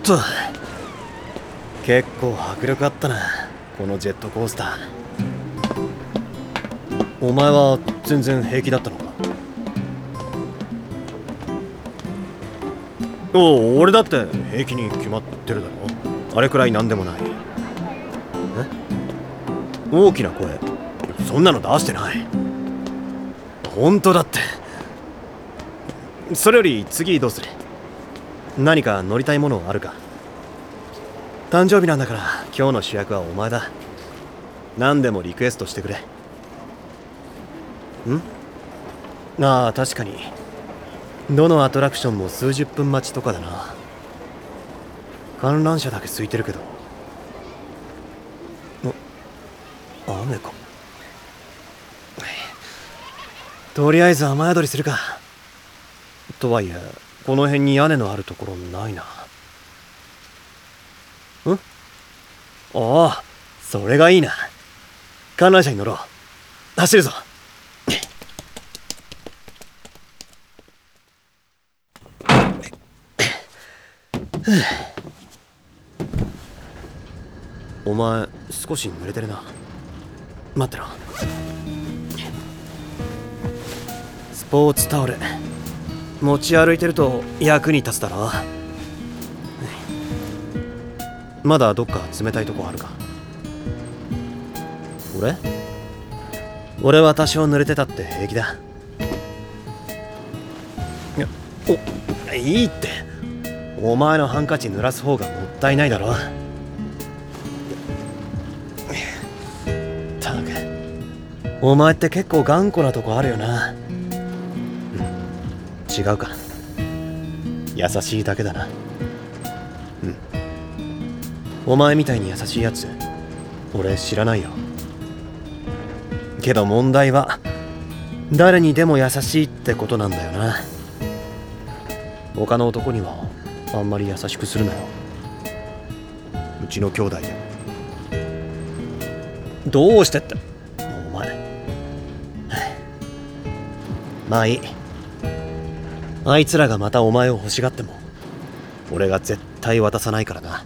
と、結構迫力あったな、このジェットコースター。お前は全然平気だったのか？俺だって平気に決まってるだろ。あれくらいなんでもない。大きな声、そんなの出してない。本当だって。それより次どうする？何か乗りたいものあるか？誕生日なんだから今日の主役はお前だ。何でもリクエストしてくれ。ああ、確かにどのアトラクションも数十分待ちとかだな。観覧車だけ空いてるけど。雨か。とりあえず雨宿りするか。とはいえこの辺に屋根のあるところないな。ああ、それがいいな。観覧車に乗ろう。走るぞ。お前少し濡れてるな。待ってろ。スポーツタオル持ち歩いてると役に立つだろ。まだどっか冷たいとこあるか？俺は多少濡れてたって平気だ。いいって。お前のハンカチ濡らす方がもったいないだろ。たく、お前って結構頑固なとこあるよな。違うか。優しいだけだな。お前みたいに優しいやつ俺知らないよ。けど問題は誰にでも優しいってことなんだよな。他の男にはあんまり優しくするなよ。うちの兄弟でも。どうしてってお前。まあいい。あいつらがまたお前を欲しがっても俺が絶対渡さないからな。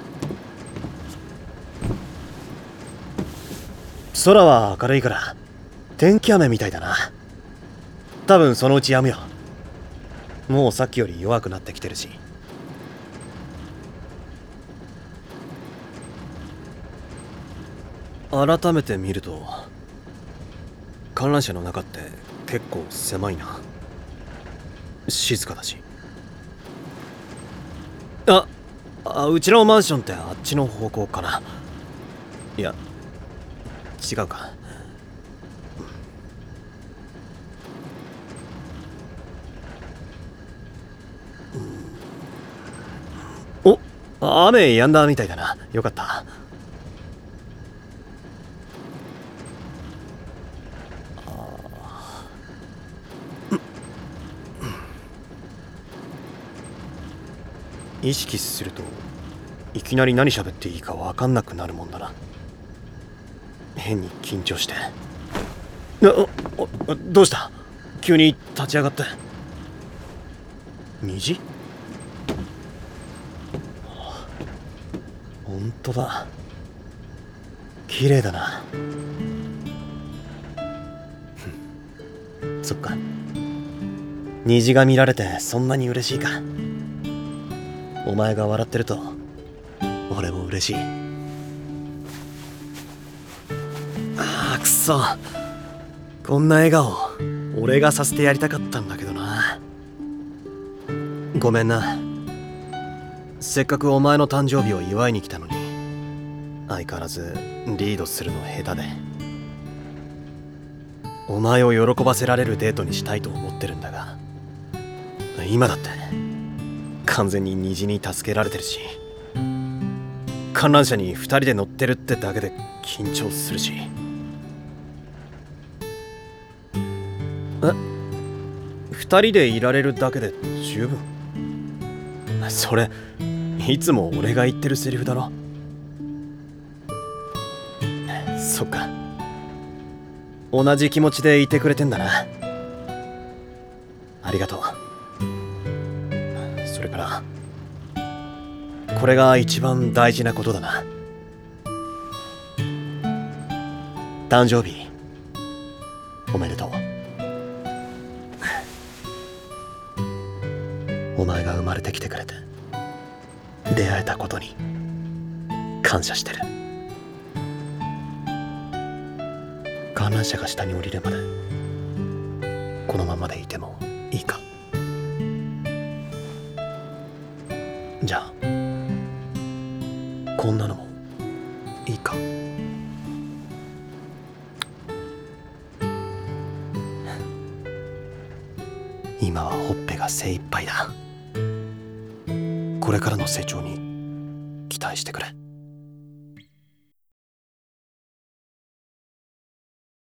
空は明るいから天気雨みたいだな。多分そのうち止むよ。もうさっきより弱くなってきてるし。改めて見ると観覧車の中って結構狭いな。静かだし。うちのマンションってあっちの方向かな。いや違うか。雨止んだみたいだな。よかった。意識するといきなり何喋っていいか分かんなくなるもんだな。変に緊張して。どうした？急に立ち上がって。虹？ほんとだ。綺麗だな。そっか。虹が見られてそんなに嬉しいか。お前が笑ってると俺も嬉しい。くそ。こんな笑顔俺がさせてやりたかったんだけどな。ごめんな。せっかくお前の誕生日を祝いに来たのに相変わらずリードするの下手で。お前を喜ばせられるデートにしたいと思ってるんだが、今だって完全に虹に助けられてるし、観覧車に2人で乗ってるってだけで緊張するし。2人でいられるだけで十分。それいつも俺が言ってるセリフだろ。そっか。同じ気持ちでいてくれてんだな。ありがとう。それからこれが一番大事なことだな。誕生日おめでとう。お前が生まれてきてくれて出会えたことに感謝してる。観覧車が下に降りるまでこのままでいてもいいか。じゃあこんなのもいいか。今はほっぺが精一杯だ。これからの成長に期待してくれ。